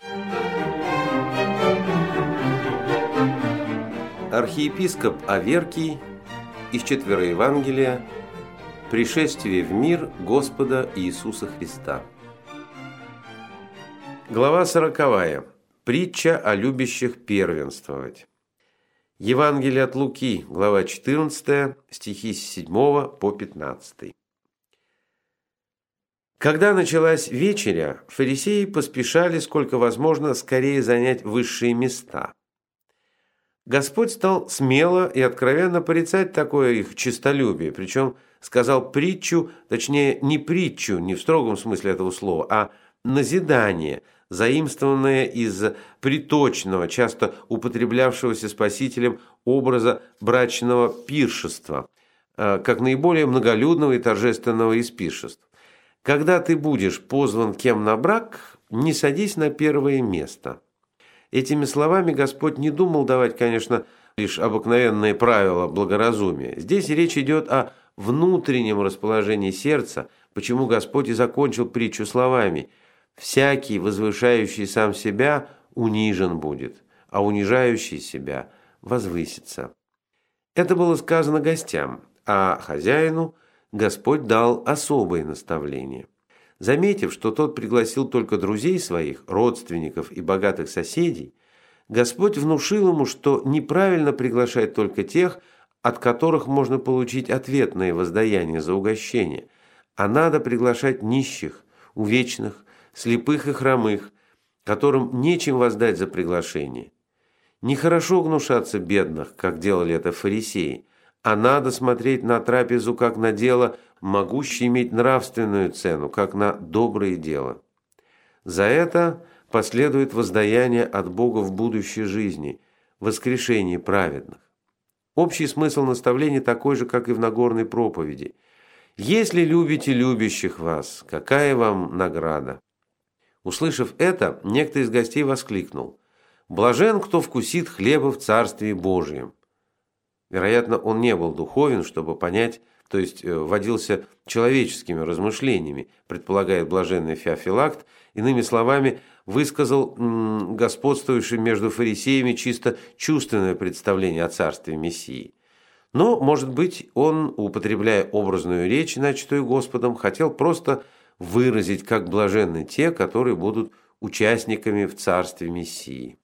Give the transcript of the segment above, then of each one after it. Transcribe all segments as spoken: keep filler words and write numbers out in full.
Архиепископ Аверкий из Четвероевангелия «Пришествие в мир Господа Иисуса Христа». Глава сороковая. Притча о любящих первенствовать. Евангелие от Луки, глава четырнадцатая, стихи с седьмого по пятнадцатый. Когда началась вечеря, фарисеи поспешали, сколько возможно, скорее занять высшие места. Господь стал смело и откровенно порицать такое их честолюбие, причем сказал притчу, точнее не притчу, не в строгом смысле этого слова, а назидание, заимствованное из приточного, часто употреблявшегося Спасителем образа брачного пиршества, как наиболее многолюдного и торжественного из пиршеств. Когда ты будешь позван кем на брак, не садись на первое место. Этими словами Господь не думал давать, конечно, лишь обыкновенные правила благоразумия. Здесь речь идет о внутреннем расположении сердца, почему Господь и закончил притчу словами: «Всякий, возвышающий сам себя, унижен будет, а унижающий себя возвысится». Это было сказано гостям, а хозяину Господь дал особые наставления. Заметив, что тот пригласил только друзей своих, родственников и богатых соседей, Господь внушил ему, что неправильно приглашать только тех, от которых можно получить ответное воздаяние за угощение, а надо приглашать нищих, увечных, слепых и хромых, которым нечем воздать за приглашение. Нехорошо гнушаться бедных, как делали это фарисеи, а надо смотреть на трапезу как на дело, могущее иметь нравственную цену, как на доброе дело. За это последует воздаяние от Бога в будущей жизни, воскрешение праведных. Общий смысл наставления такой же, как и в Нагорной проповеди. «Если любите любящих вас, какая вам награда?» Услышав это, некто из гостей воскликнул: «Блажен, кто вкусит хлеба в Царстве Божьем». Вероятно, он не был духовен, чтобы понять, то есть водился человеческими размышлениями, предполагает блаженный Феофилакт, иными словами, высказал м, господствующим между фарисеями чисто чувственное представление о царстве Мессии. Но, может быть, он, употребляя образную речь, начатую Господом, хотел просто выразить, как блаженны те, которые будут участниками в царстве Мессии.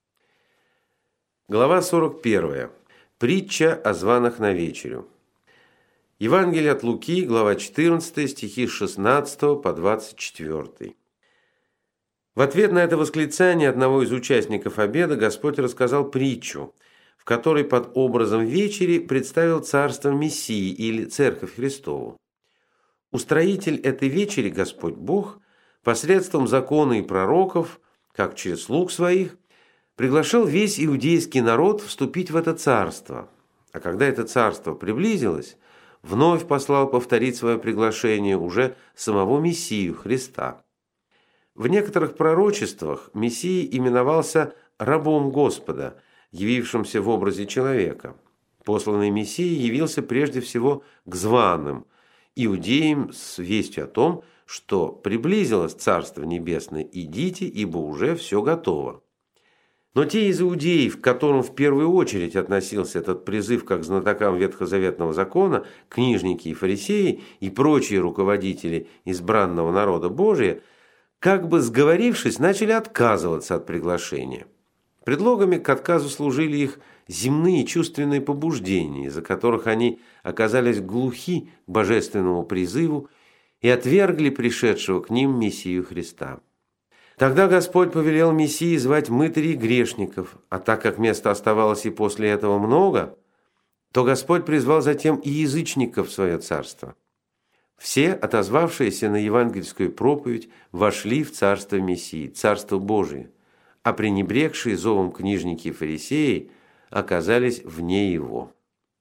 Глава сорок первая. Притча о званых на вечерю. Евангелие от Луки, глава четырнадцатая, стихи с шестнадцатого по двадцать четвёртый. В ответ на это восклицание одного из участников обеда Господь рассказал притчу, в которой под образом вечери представил царство Мессии или Церковь Христову. Устроитель этой вечери, Господь Бог, посредством закона и пророков, как через слуг своих, приглашал весь иудейский народ вступить в это царство. А когда это царство приблизилось, вновь послал повторить свое приглашение уже самого Мессию Христа. В некоторых пророчествах Мессия именовался рабом Господа, явившимся в образе человека. Посланный Мессия явился прежде всего к званым, иудеям с вестью о том, что приблизилось Царство Небесное, идите, ибо уже все готово. Но те из иудеев, к которым в первую очередь относился этот призыв как знатокам ветхозаветного закона, книжники и фарисеи и прочие руководители избранного народа Божия, как бы сговорившись, начали отказываться от приглашения. Предлогами к отказу служили их земные чувственные побуждения, из-за которых они оказались глухи к божественному призыву и отвергли пришедшего к ним Мессию Христа. Тогда Господь повелел Мессии звать мытарей и грешников, а так как места оставалось и после этого много, то Господь призвал затем и язычников в свое царство. Все, отозвавшиеся на евангельскую проповедь, вошли в царство Мессии, царство Божие, а пренебрегшие зовом книжники и фарисеи оказались вне его.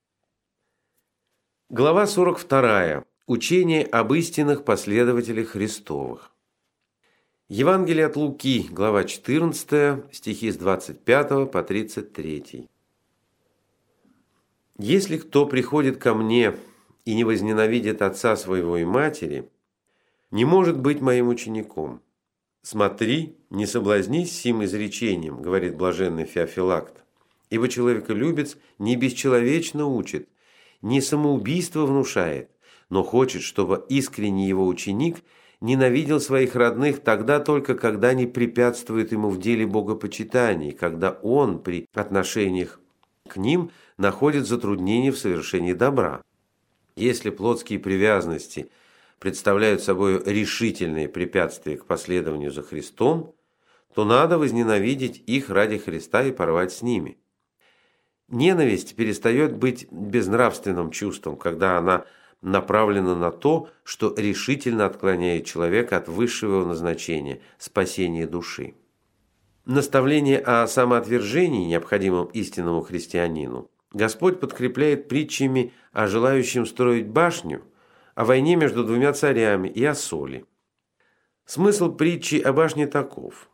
Глава сорок вторая. Учение об истинных последователях Христовых. Евангелие от Луки, глава четырнадцатая, стихи с двадцать пятого по тридцать третий. «Если кто приходит ко мне и не возненавидит отца своего и матери, не может быть моим учеником. «Смотри, не соблазнись сим изречением, – говорит блаженный Феофилакт, – ибо человеколюбец не бесчеловечно учит, не самоубийство внушает, но хочет, чтобы искренний его ученик ненавидел своих родных тогда только, когда они препятствуют ему в деле богопочитания, когда он при отношениях к ним находит затруднения в совершении добра. Если плотские привязанности представляют собой решительные препятствия к последованию за Христом, то надо возненавидеть их ради Христа и порвать с ними. Ненависть перестает быть безнравственным чувством, когда она направлена на то, что решительно отклоняет человека от высшего назначения – спасения души. Наставление о самоотвержении, необходимом истинному христианину, Господь подкрепляет притчами о желающем строить башню, о войне между двумя царями и о соли. Смысл притчи о башне таков.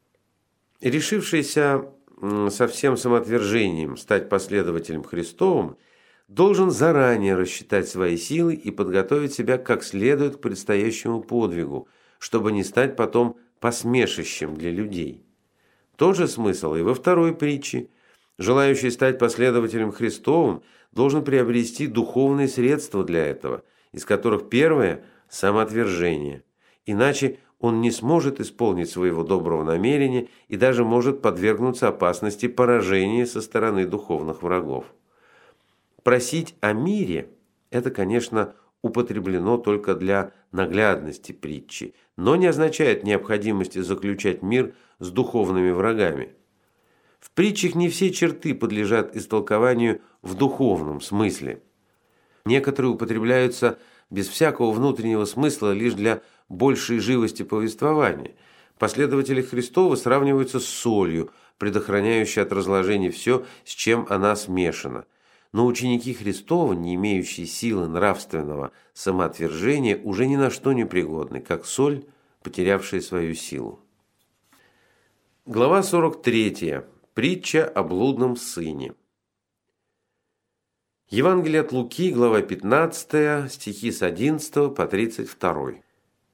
Решившийся со всем самоотвержением стать последователем Христовым должен заранее рассчитать свои силы и подготовить себя как следует к предстоящему подвигу, чтобы не стать потом посмешищем для людей. Тот же смысл и во второй притче. Желающий стать последователем Христовым должен приобрести духовные средства для этого, из которых первое – самоотвержение. Иначе он не сможет исполнить своего доброго намерения и даже может подвергнуться опасности поражения со стороны духовных врагов. Просить о мире – это, конечно, употреблено только для наглядности притчи, но не означает необходимости заключать мир с духовными врагами. В притчах не все черты подлежат истолкованию в духовном смысле. Некоторые употребляются без всякого внутреннего смысла лишь для большей живости повествования. Последователи Христовы сравниваются с солью, предохраняющей от разложения все, с чем она смешана. Но ученики Христова, не имеющие силы нравственного самоотвержения, уже ни на что не пригодны, как соль, потерявшая свою силу. Глава сорок третья. Притча о блудном сыне. Евангелие от Луки, глава пятнадцатая, стихи с одиннадцатого по тридцать второй.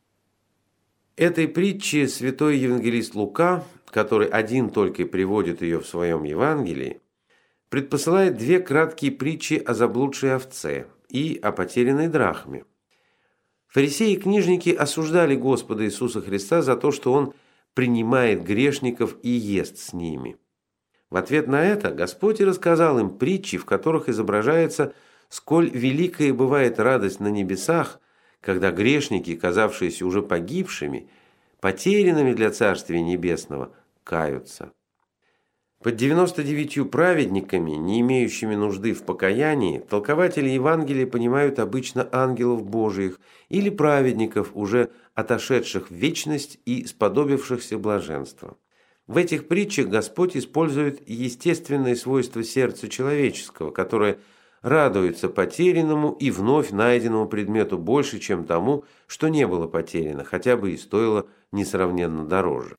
Этой притче святой евангелист Лука, который один только и приводит ее в своем Евангелии, предпосылает две краткие притчи о заблудшей овце и о потерянной драхме. Фарисеи и книжники осуждали Господа Иисуса Христа за то, что Он принимает грешников и ест с ними. В ответ на это Господь и рассказал им притчи, в которых изображается, сколь великая бывает радость на небесах, когда грешники, казавшиеся уже погибшими, потерянными для Царствия Небесного, каются. Под девяноста девятью праведниками, не имеющими нужды в покаянии, толкователи Евангелия понимают обычно ангелов Божиих или праведников, уже отошедших в вечность и сподобившихся блаженства. В этих притчах Господь использует естественные свойства сердца человеческого, которое радуется потерянному и вновь найденному предмету больше, чем тому, что не было потеряно, хотя бы и стоило несравненно дороже.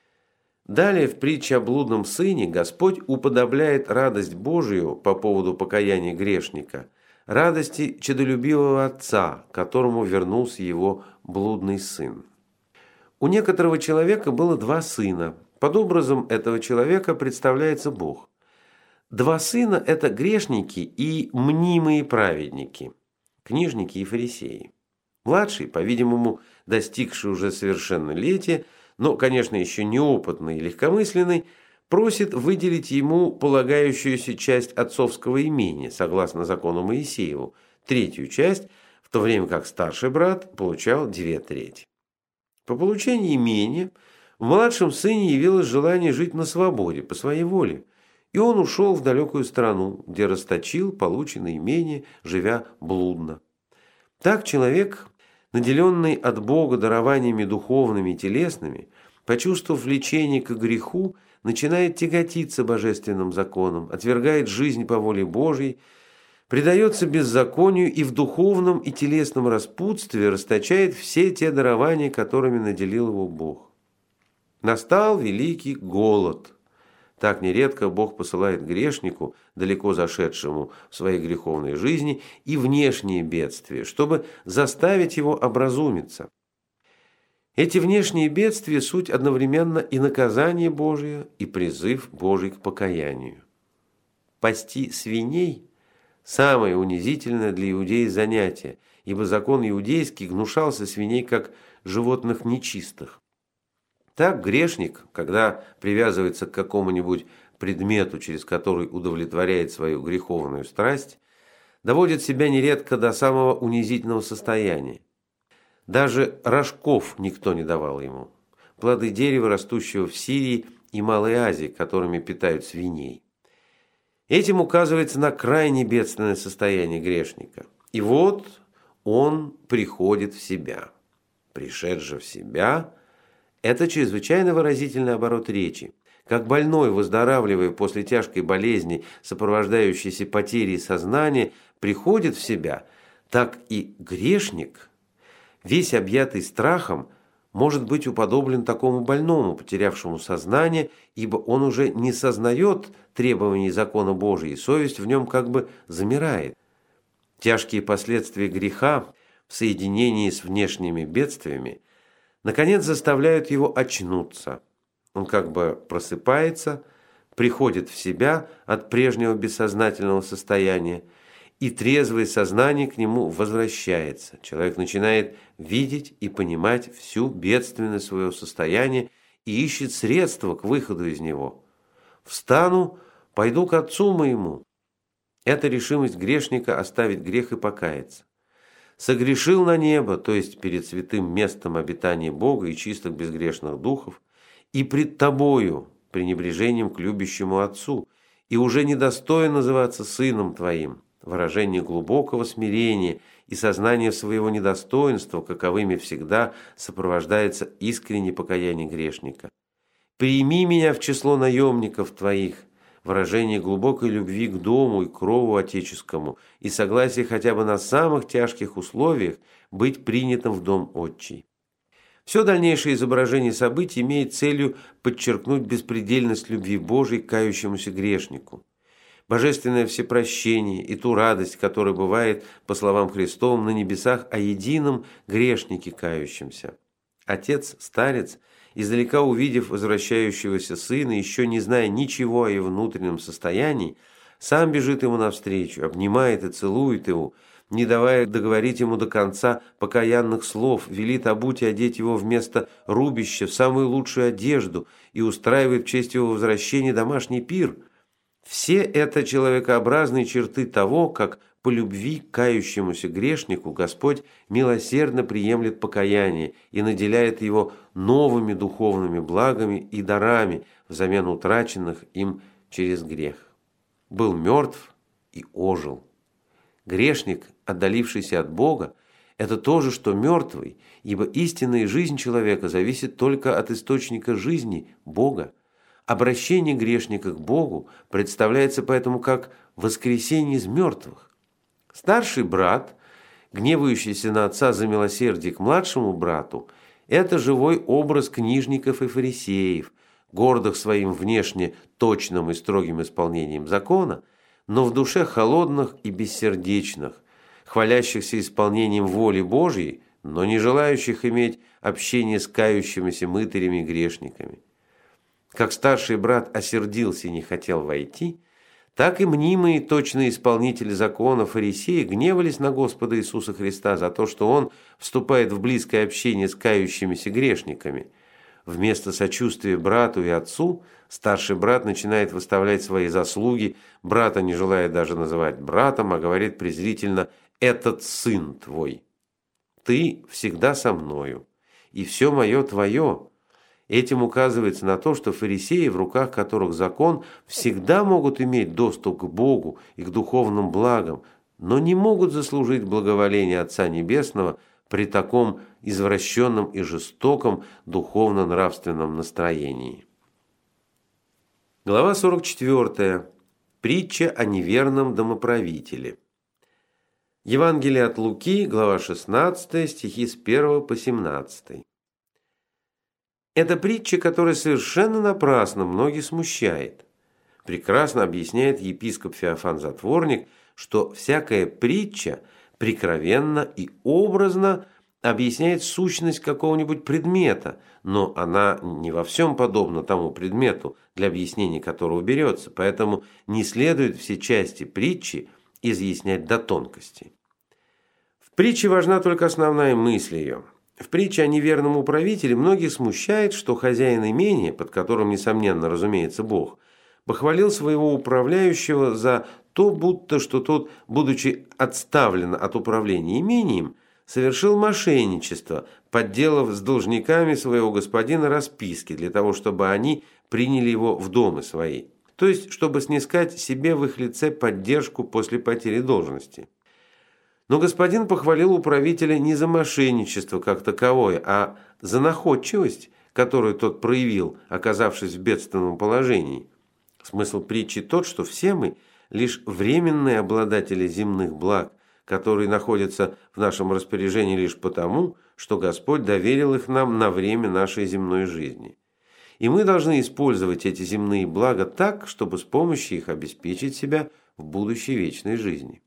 Далее в притче о блудном сыне Господь уподобляет радость Божию по поводу покаяния грешника радости чадолюбивого отца, которому вернулся его блудный сын. У некоторого человека было два сына. Под образом этого человека представляется Бог. Два сына – это грешники и мнимые праведники, книжники и фарисеи. Младший, по-видимому, достигший уже совершеннолетия, но, конечно, еще неопытный и легкомысленный, просит выделить ему полагающуюся часть отцовского имения, согласно закону Моисееву, третью часть, в то время как старший брат получал две трети. По получении имения в младшем сыне явилось желание жить на свободе, по своей воле, и он ушел в далекую страну, где расточил полученное имение, живя блудно. Так человек, наделенный от Бога дарованиями духовными и телесными, почувствовав влечение к греху, начинает тяготиться божественным законом, отвергает жизнь по воле Божьей, предается беззаконию и в духовном и телесном распутстве расточает все те дарования, которыми наделил его Бог. Настал великий голод. Так нередко Бог посылает грешнику, далеко зашедшему в своей греховной жизни, и внешние бедствия, чтобы заставить его образумиться. Эти внешние бедствия – суть одновременно и наказание Божие, и призыв Божий к покаянию. Пасти свиней – самое унизительное для иудеев занятие, ибо закон иудейский гнушался свиней как животных нечистых. Так грешник, когда привязывается к какому-нибудь предмету, через который удовлетворяет свою греховную страсть, доводит себя нередко до самого унизительного состояния. Даже рожков никто не давал ему. Плоды дерева, растущего в Сирии и Малой Азии, которыми питают свиней. Этим указывается на крайне бедственное состояние грешника. И вот он приходит в себя. Пришед же в себя – это чрезвычайно выразительный оборот речи. Как больной, выздоравливая после тяжкой болезни, сопровождающейся потерей сознания, приходит в себя, так и грешник, весь объятый страхом, может быть уподоблен такому больному, потерявшему сознание, ибо он уже не сознает требований закона Божия, и совесть в нем как бы замирает. Тяжкие последствия греха в соединении с внешними бедствиями наконец заставляют его очнуться. Он как бы просыпается, приходит в себя от прежнего бессознательного состояния, и трезвое сознание к нему возвращается. Человек начинает видеть и понимать всю бедственность своего состояния и ищет средства к выходу из него. «Встану, пойду к отцу моему». Это решимость грешника оставить грех и покаяться. «Согрешил на небо», то есть перед святым местом обитания Бога и чистых безгрешных духов, и пред тобою, пренебрежением к любящему Отцу, и уже недостоин называться сыном твоим, выражение глубокого смирения и сознания своего недостоинства, каковыми всегда сопровождается искреннее покаяние грешника. «Прими меня в число наемников твоих», выражение глубокой любви к дому и крову отеческому и согласие хотя бы на самых тяжких условиях быть принятым в дом отчий. Все дальнейшее изображение событий имеет целью подчеркнуть беспредельность любви Божией к кающемуся грешнику, божественное всепрощение и ту радость, которая бывает, по словам Христовым, на небесах о едином грешнике кающемся. Отец-старец, издалека увидев возвращающегося сына, еще не зная ничего о его внутреннем состоянии, сам бежит ему навстречу, обнимает и целует его, не давая договорить ему до конца покаянных слов, велит обуть и одеть его вместо рубища в самую лучшую одежду и устраивает в честь его возвращения домашний пир. Все это человекообразные черты того, как по любви к кающемуся грешнику Господь милосердно приемлет покаяние и наделяет его новыми духовными благами и дарами взамен утраченных им через грех. Был мертв и ожил. Грешник, отдалившийся от Бога, это то же, что мертвый, ибо истинная жизнь человека зависит только от источника жизни Бога. Обращение грешника к Богу представляется поэтому как воскресение из мертвых. Старший брат, гневающийся на отца за милосердие к младшему брату, это живой образ книжников и фарисеев, гордых своим внешне точным и строгим исполнением закона, но в душе холодных и бессердечных, хвалящихся исполнением воли Божьей, но не желающих иметь общение с кающимися мытарями и грешниками. Как старший брат осердился и не хотел войти, так и мнимые точные исполнители закона фарисеи гневались на Господа Иисуса Христа за то, что Он вступает в близкое общение с кающимися грешниками. Вместо сочувствия брату и отцу старший брат начинает выставлять свои заслуги, брата не желает даже называть братом, а говорит презрительно «этот сын твой». «Ты всегда со мною, и все мое твое». Этим указывается на то, что фарисеи, в руках которых закон, всегда могут иметь доступ к Богу и к духовным благам, но не могут заслужить благоволение Отца Небесного при таком извращенном и жестоком духовно-нравственном настроении. Глава сорок четвёртая. Притча о неверном домоправителе. Евангелие от Луки, глава шестнадцатая, стихи с первого по семнадцатый. Это притча, которая совершенно напрасно многих смущает. Прекрасно объясняет епископ Феофан Затворник, что всякая притча прикровенно и образно объясняет сущность какого-нибудь предмета, но она не во всем подобна тому предмету, для объяснения которого берется, поэтому не следует все части притчи изъяснять до тонкости. В притче важна только основная мысль ее. В притче о неверном управителе многих смущает, что хозяин имения, под которым, несомненно, разумеется, Бог, похвалил своего управляющего за то, будто что тот, будучи отставлен от управления имением, совершил мошенничество, подделав с должниками своего господина расписки для того, чтобы они приняли его в дома свои, то есть чтобы снискать себе в их лице поддержку после потери должности. Но господин похвалил управителя не за мошенничество как таковое, а за находчивость, которую тот проявил, оказавшись в бедственном положении. Смысл притчи тот, что все мы лишь временные обладатели земных благ, которые находятся в нашем распоряжении лишь потому, что Господь доверил их нам на время нашей земной жизни. И мы должны использовать эти земные блага так, чтобы с помощью их обеспечить себя в будущей вечной жизни.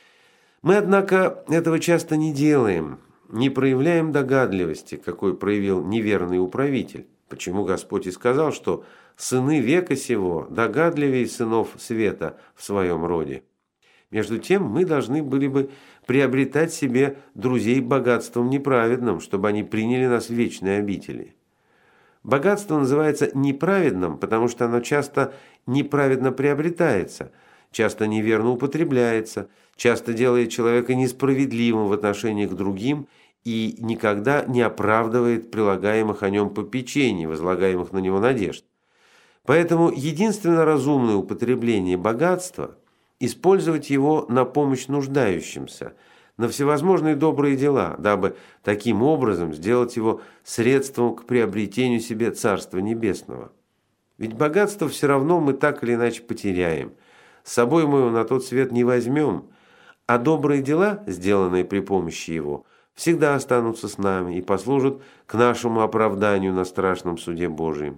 Мы, однако, этого часто не делаем, не проявляем догадливости, какой проявил неверный управитель, почему Господь и сказал, что сыны века сего догадливее сынов света в своем роде. Между тем мы должны были бы приобретать себе друзей богатством неправедным, чтобы они приняли нас в вечные обители. Богатство называется неправедным, потому что оно часто неправедно приобретается, часто неверно употребляется, часто делает человека несправедливым в отношении к другим и никогда не оправдывает прилагаемых о нем попечений, возлагаемых на него надежд. Поэтому единственно разумное употребление богатства – использовать его на помощь нуждающимся, на всевозможные добрые дела, дабы таким образом сделать его средством к приобретению себе Царства Небесного. Ведь богатство все равно мы так или иначе потеряем, с собой мы его на тот свет не возьмем, а добрые дела, сделанные при помощи его, всегда останутся с нами и послужат к нашему оправданию на страшном суде Божием.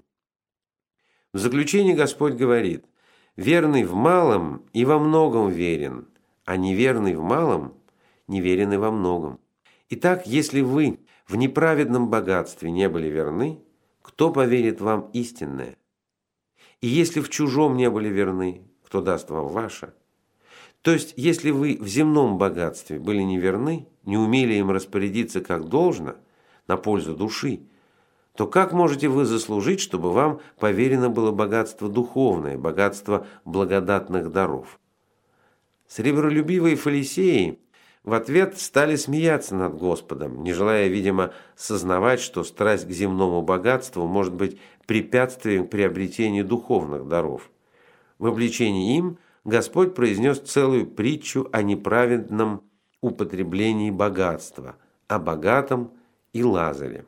В заключение Господь говорит: «Верный в малом и во многом верен, а неверный в малом неверен и во многом». Итак, если вы в неправедном богатстве не были верны, кто поверит вам истинное? И если в чужом не были верны, кто даст вам ваше? То есть, если вы в земном богатстве были неверны, не умели им распорядиться как должно, на пользу души, то как можете вы заслужить, чтобы вам поверено было богатство духовное, богатство благодатных даров? Сребролюбивые фарисеи в ответ стали смеяться над Господом, не желая, видимо, сознавать, что страсть к земному богатству может быть препятствием к приобретению духовных даров. В обличении им Господь произнес целую притчу о неправедном употреблении богатства, о богатом и Лазаре.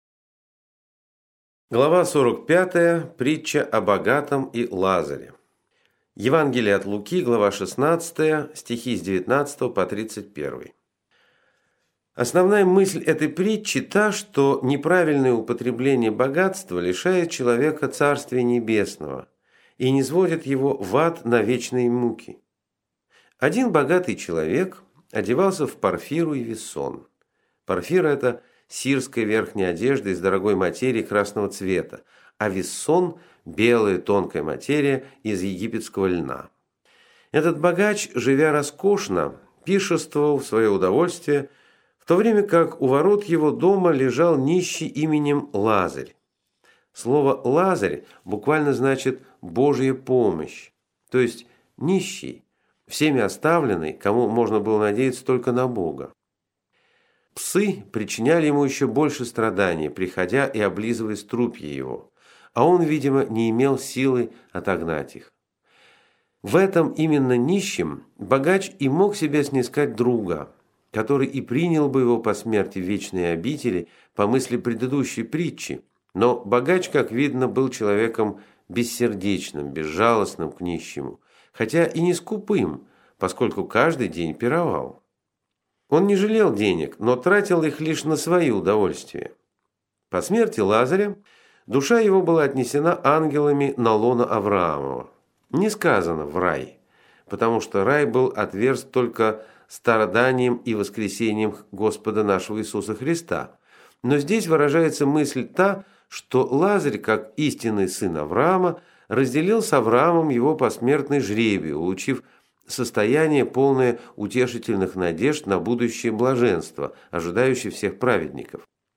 Глава сорок пятая. Притча о богатом и Лазаре. Евангелие от Луки, глава шестнадцатая, стихи с девятнадцатого по тридцать первый. Основная мысль этой притчи та, что неправильное употребление богатства лишает человека Царствия Небесного и низводит его в ад на вечные муки. Один богатый человек одевался в парфиру и вессон. Парфира – это сирская верхняя одежда из дорогой материи красного цвета, а вессон – белая тонкая материя из египетского льна. Этот богач, живя роскошно, пиршествовал в свое удовольствие, в то время как у ворот его дома лежал нищий именем Лазарь. Слово «Лазарь» буквально значит «Божья помощь», то есть нищий, всеми оставленный, кому можно было надеяться только на Бога. Псы причиняли ему еще больше страданий, приходя и облизывая струпья его, а он, видимо, не имел силы отогнать их. В этом именно нищем богач и мог себе снискать друга, который и принял бы его по смерти в вечные обители по мысли предыдущей притчи, но богач, как видно, был человеком бессердечным, безжалостным к нищему, хотя и не скупым, поскольку каждый день пировал. Он не жалел денег, но тратил их лишь на свои удовольствия. По смерти Лазаря душа его была отнесена ангелами на лоно Авраамова. Не сказано в рай, потому что рай был отверст только страданием и воскресением Господа нашего Иисуса Христа. Но здесь выражается мысль та, что Лазарь, как истинный сын Авраама, разделил с Авраамом его посмертный жребий, улучив состояние, полное утешительных надежд на будущее блаженство, ожидающее всех праведников.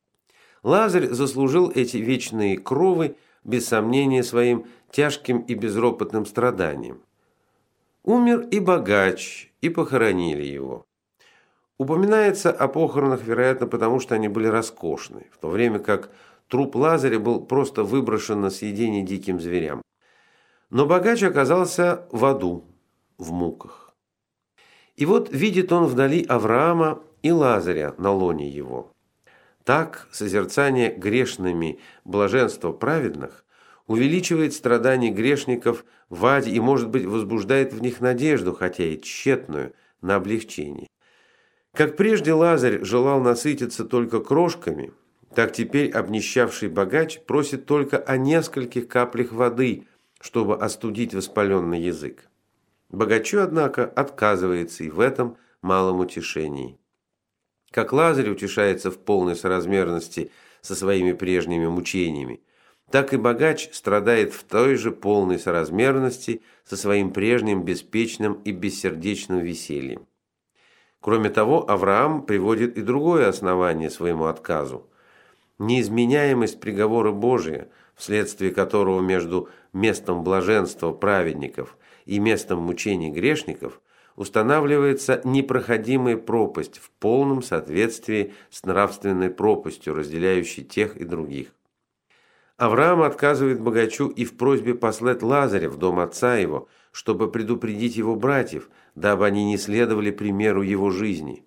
Лазарь заслужил эти вечные кровы, без сомнения, своим тяжким и безропотным страданием. Умер и богач, и похоронили его. Упоминается о похоронах, вероятно, потому что они были роскошны, в то время как труп Лазаря был просто выброшен на съедение диким зверям. Но богач оказался в аду, в муках. И вот видит он вдали Авраама и Лазаря на лоне его. Так созерцание грешными блаженства праведных увеличивает страдания грешников в аде и, может быть, возбуждает в них надежду, хотя и тщетную, на облегчение. Как прежде Лазарь желал насытиться только крошками, так теперь обнищавший богач просит только о нескольких каплях воды, чтобы остудить воспаленный язык. Богачу, однако, отказывается и в этом малом утешении. Как Лазарь утешается в полной соразмерности со своими прежними мучениями, так и богач страдает в той же полной соразмерности со своим прежним беспечным и бессердечным весельем. Кроме того, Авраам приводит и другое основание своему отказу. Неизменяемость приговора Божия, вследствие которого между местом блаженства праведников и местом мучений грешников устанавливается непроходимая пропасть в полном соответствии с нравственной пропастью, разделяющей тех и других. Авраам отказывает богачу и в просьбе послать Лазаря в дом отца его, чтобы предупредить его братьев, дабы они не следовали примеру его жизни.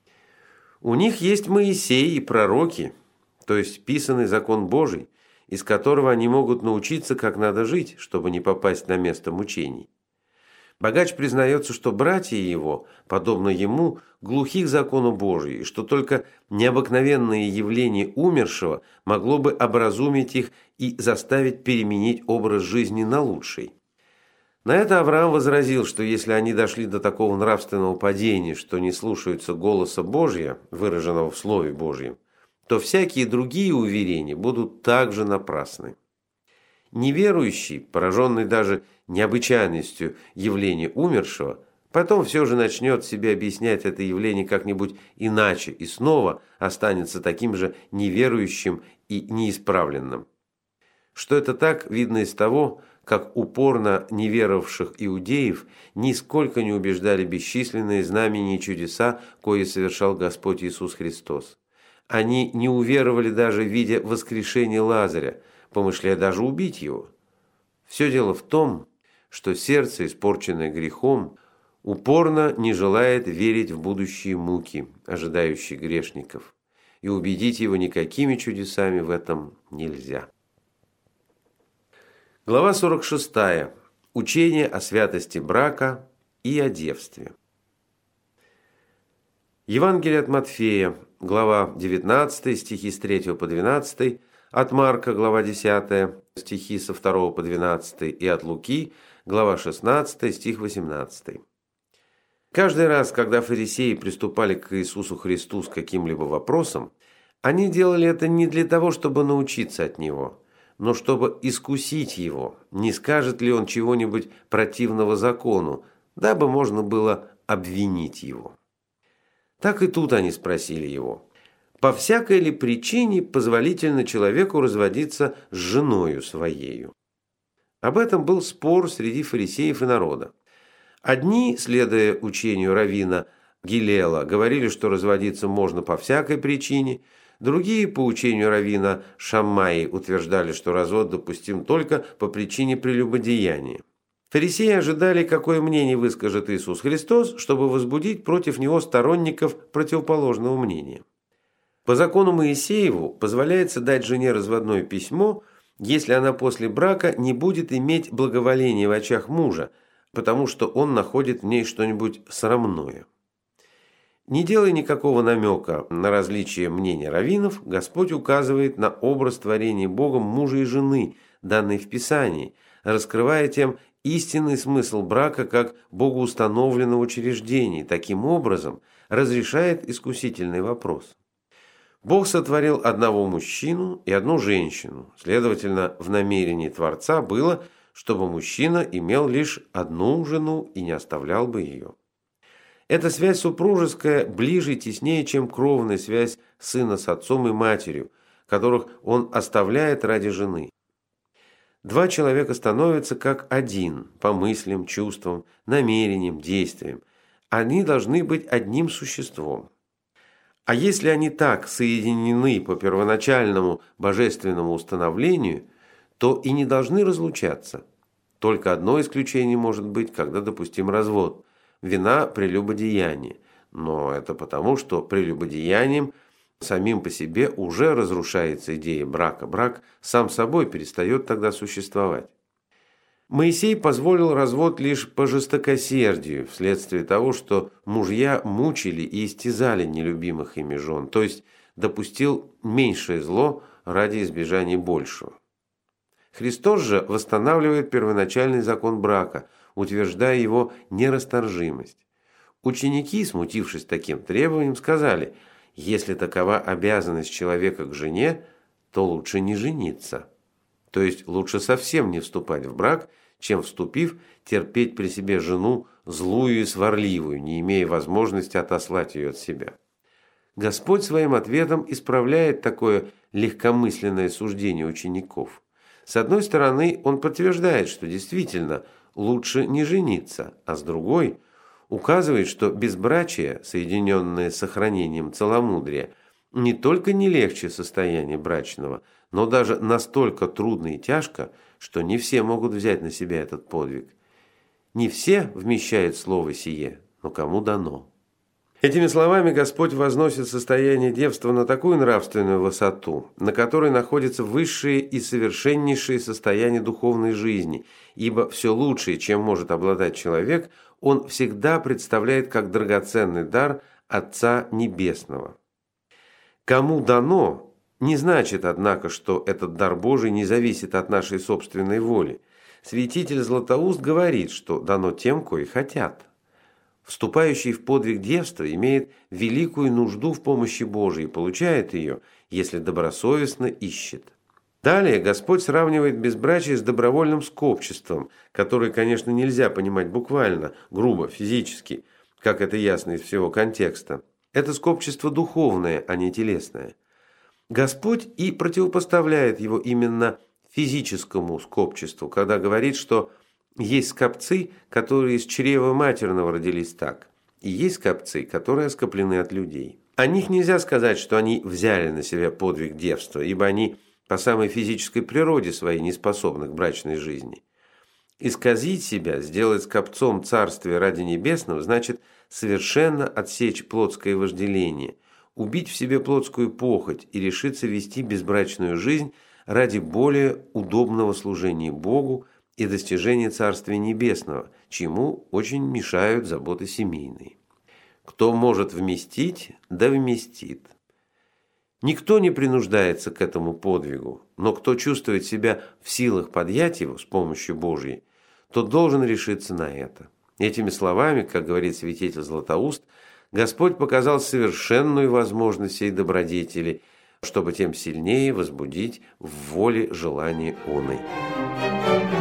У них есть Моисей и пророки, то есть писанный закон Божий, из которого они могут научиться, как надо жить, чтобы не попасть на место мучений. Богач признается, что братья его, подобно ему, глухи к закону Божию, и что только необыкновенное явление умершего могло бы образумить их и заставить переменить образ жизни на лучший. На это Авраам возразил, что если они дошли до такого нравственного падения, что не слушаются голоса Божия, выраженного в Слове Божьем, то всякие другие уверения будут также напрасны. Неверующий, пораженный даже необычайностью явления умершего, потом все же начнет себе объяснять это явление как-нибудь иначе и снова останется таким же неверующим и неисправленным. Что это так, видно из того, как упорно неверовавших иудеев нисколько не убеждали бесчисленные знамения и чудеса, кои совершал Господь Иисус Христос. Они не уверовали даже, видя воскрешение Лазаря, помышляя даже убить его. Все дело в том, что сердце, испорченное грехом, упорно не желает верить в будущие муки, ожидающие грешников, и убедить его никакими чудесами в этом нельзя. Глава сорок шесть. Учение о святости брака и о девстве. Евангелие от Матфея, глава девятнадцатая, стихи с третьего по двенадцатый, от Марка, глава десятая, стихи со второго по двенадцатый, и от Луки, глава шестнадцатая, стих восемнадцатый. Каждый раз, когда фарисеи приступали к Иисусу Христу с каким-либо вопросом, они делали это не для того, чтобы научиться от Него, но чтобы искусить Его, не скажет ли Он чего-нибудь противного закону, дабы можно было обвинить Его. Так и тут они спросили Его: по всякой ли причине позволительно человеку разводиться с женою своею? Об этом был спор среди фарисеев и народа. Одни, следуя учению раввина Гилела, говорили, что разводиться можно по всякой причине, другие, по учению раввина Шаммаи, утверждали, что развод допустим только по причине прелюбодеяния. Фарисеи ожидали, какое мнение выскажет Иисус Христос, чтобы возбудить против него сторонников противоположного мнения. По закону Моисееву позволяется дать жене разводное письмо, если она после брака не будет иметь благоволения в очах мужа, потому что он находит в ней что-нибудь срамное. Не делая никакого намека на различие мнений раввинов, Господь указывает на образ творения Богом мужа и жены, данный в Писании, раскрывая тем истинный смысл брака как богоустановленного учреждения, таким образом разрешает искусительный вопрос. Бог сотворил одного мужчину и одну женщину, следовательно, в намерении Творца было, чтобы мужчина имел лишь одну жену и не оставлял бы ее. Эта связь супружеская ближе и теснее, чем кровная связь сына с отцом и матерью, которых он оставляет ради жены. Два человека становятся как один по мыслям, чувствам, намерениям, действиям. Они должны быть одним существом. А если они так соединены по первоначальному божественному установлению, то и не должны разлучаться. Только одно исключение может быть, когда допустим развод – вина прелюбодеяния. Но это потому, что прелюбодеянием самим по себе уже разрушается идея брака. Брак сам собой перестает тогда существовать. Моисей позволил развод лишь по жестокосердию, вследствие того, что мужья мучили и истязали нелюбимых ими жен, то есть допустил меньшее зло ради избежания большего. Христос же восстанавливает первоначальный закон брака, утверждая его нерасторжимость. Ученики, смутившись таким требованием, сказали: если такова обязанность человека к жене, то лучше не жениться. То есть лучше совсем не вступать в брак, чем, вступив, терпеть при себе жену злую и сварливую, не имея возможности отослать ее от себя. Господь своим ответом исправляет такое легкомысленное суждение учеников. С одной стороны, он подтверждает, что действительно лучше не жениться, а с другой указывает, что безбрачие, соединенное с сохранением целомудрия, не только не легче состояния брачного, но даже настолько трудно и тяжко, что не все могут взять на себя этот подвиг. Не все вмещают слово сие, но кому дано. Этими словами Господь возносит состояние девства на такую нравственную высоту, на которой находится высшее и совершеннейшее состояние духовной жизни, ибо все лучшее, чем может обладать человек, он всегда представляет как драгоценный дар Отца Небесного. Кому дано, не значит, однако, что этот дар Божий не зависит от нашей собственной воли. Святитель Златоуст говорит, что дано тем, кои хотят. Вступающий в подвиг девства имеет великую нужду в помощи Божией и получает ее, если добросовестно ищет. Далее Господь сравнивает безбрачие с добровольным скопчеством, которое, конечно, нельзя понимать буквально, грубо, физически, как это ясно из всего контекста. Это скопчество духовное, а не телесное. Господь и противопоставляет его именно физическому скопчеству, когда говорит, что есть скопцы, которые из чрева матерного родились так, и есть скопцы, которые оскоплены от людей. О них нельзя сказать, что они взяли на себя подвиг девства, ибо они по самой физической природе своей не способны к брачной жизни. Исказить себя, сделать скопцом царствия ради небесного, значит совершенно отсечь плотское вожделение, убить в себе плотскую похоть и решиться вести безбрачную жизнь ради более удобного служения Богу и достижения Царствия Небесного, чему очень мешают заботы семейные. Кто может вместить, да вместит. Никто не принуждается к этому подвигу, но кто чувствует себя в силах поднять его с помощью Божьей, тот должен решиться на это. Этими словами, как говорит святитель Златоуст, Господь показал совершенную возможность сей добродетели, чтобы тем сильнее возбудить в воле желание оной.